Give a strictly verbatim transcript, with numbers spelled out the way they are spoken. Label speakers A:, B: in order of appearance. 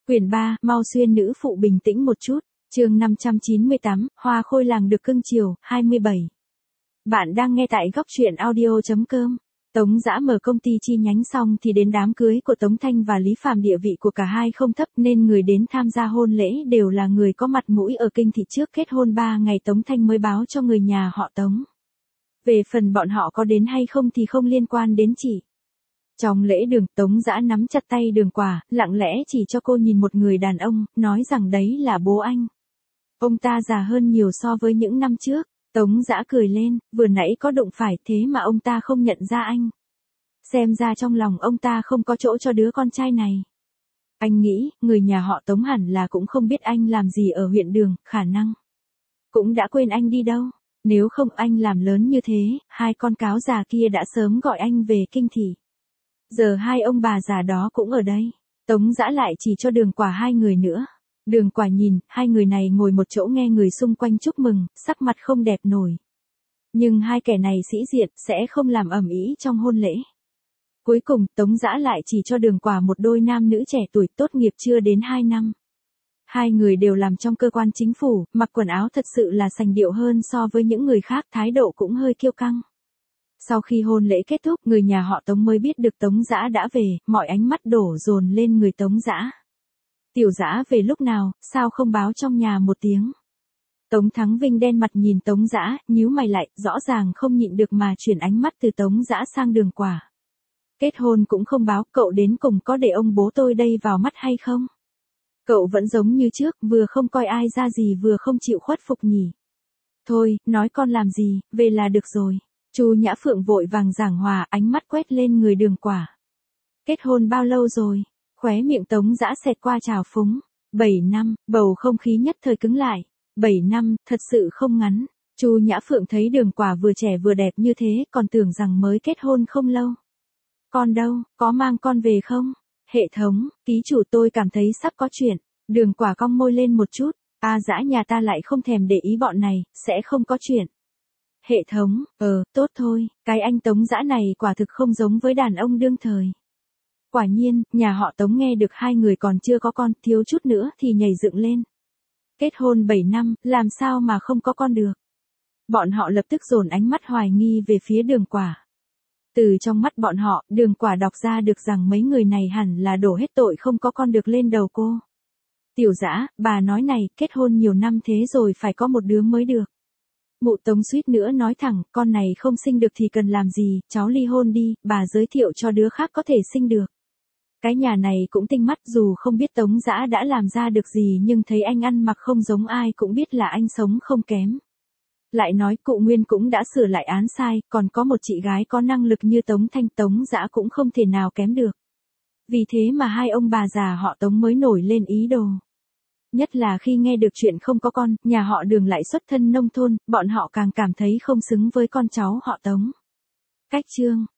A: Quyển ba, mau xuyên nữ phụ bình tĩnh một chút. Chương năm trăm chín mươi tám, Hoa Khôi làng được cưng chiều, hai mươi bảy. Bạn đang nghe tại góc truyện audio chấm com. Tống Dã mở công ty chi nhánh xong thì đến đám cưới của Tống Thanh và Lý Phàm, địa vị của cả hai không thấp nên người đến tham gia hôn lễ đều là người có mặt mũi ở kinh thị. Trước kết hôn ba ngày Tống Thanh mới báo cho người nhà họ Tống. Về phần bọn họ có đến hay không thì không liên quan đến chị. Trong lễ đường, Tống Dã nắm chặt tay Đường Quả, lặng lẽ chỉ cho cô nhìn một người đàn ông, nói rằng đấy là bố anh. Ông ta già hơn nhiều so với những năm trước. Tống Dã cười lên, vừa nãy có đụng phải thế mà ông ta không nhận ra anh. Xem ra trong lòng ông ta không có chỗ cho đứa con trai này. Anh nghĩ, người nhà họ Tống hẳn là cũng không biết anh làm gì ở huyện Đường, khả năng cũng đã quên anh đi đâu. Nếu không anh làm lớn như thế, hai con cáo già kia đã sớm gọi anh về kinh thị. Giờ hai ông bà già đó cũng ở đây. Tống Dã lại chỉ cho Đường Quả hai người nữa. Đường Quả nhìn, hai người này ngồi một chỗ nghe người xung quanh chúc mừng, sắc mặt không đẹp nổi. Nhưng hai kẻ này sĩ diện, sẽ không làm ầm ĩ trong hôn lễ. Cuối cùng, Tống Dã lại chỉ cho Đường Quả một đôi nam nữ trẻ tuổi tốt nghiệp chưa đến hai năm. Hai người đều làm trong cơ quan chính phủ, mặc quần áo thật sự là sành điệu hơn so với những người khác, thái độ cũng hơi kiêu căng. Sau khi hôn lễ kết thúc, người nhà họ Tống mới biết được Tống Dã đã về, mọi ánh mắt đổ dồn lên người Tống Dã. Tiểu Dã về lúc nào, sao không báo trong nhà một tiếng? Tống Thắng Vinh đen mặt nhìn Tống Dã, nhíu mày lại, rõ ràng không nhịn được mà chuyển ánh mắt từ Tống Dã sang Đường Quả. Kết hôn cũng không báo, cậu đến cùng có để ông bố tôi đây vào mắt hay không? Cậu vẫn giống như trước, vừa không coi ai ra gì vừa không chịu khuất phục nhỉ. Thôi, nói con làm gì, về là được rồi. Chu Nhã Phượng vội vàng giảng hòa, ánh mắt quét lên người Đường Quả. Kết hôn bao lâu rồi? Khóe miệng Tống Dã xẹt qua trào phúng. Bảy năm, bầu không khí nhất thời cứng lại. Bảy năm, thật sự không ngắn. Chu Nhã Phượng thấy Đường Quả vừa trẻ vừa đẹp như thế, còn tưởng rằng mới kết hôn không lâu. Con đâu, có mang con về không? Hệ thống, ký chủ tôi cảm thấy sắp có chuyện. Đường Quả cong môi lên một chút. A Dã nhà ta lại không thèm để ý bọn này, sẽ không có chuyện. Hệ thống, ờ, tốt thôi, cái anh Tống Dã này quả thực không giống với đàn ông đương thời. Quả nhiên, nhà họ Tống nghe được hai người còn chưa có con, thiếu chút nữa thì nhảy dựng lên. Kết hôn bảy năm, làm sao mà không có con được? Bọn họ lập tức dồn ánh mắt hoài nghi về phía Đường Quả. Từ trong mắt bọn họ, Đường Quả đọc ra được rằng mấy người này hẳn là đổ hết tội không có con được lên đầu cô. Tiểu Dã, bà nói này, kết hôn nhiều năm thế rồi phải có một đứa mới được. Mụ Tống suýt nữa nói thẳng, con này không sinh được thì cần làm gì, cháu ly hôn đi, bà giới thiệu cho đứa khác có thể sinh được. Cái nhà này cũng tinh mắt, dù không biết Tống Dã đã làm ra được gì nhưng thấy anh ăn mặc không giống ai cũng biết là anh sống không kém. Lại nói cụ Nguyên cũng đã sửa lại án sai, còn có một chị gái có năng lực như Tống Thanh, Tống Dã cũng không thể nào kém được. Vì thế mà hai ông bà già họ Tống mới nổi lên ý đồ. Nhất là khi nghe được chuyện không có con, nhà họ Đường lại xuất thân nông thôn, bọn họ càng cảm thấy không xứng với con cháu họ Tống. Cách chương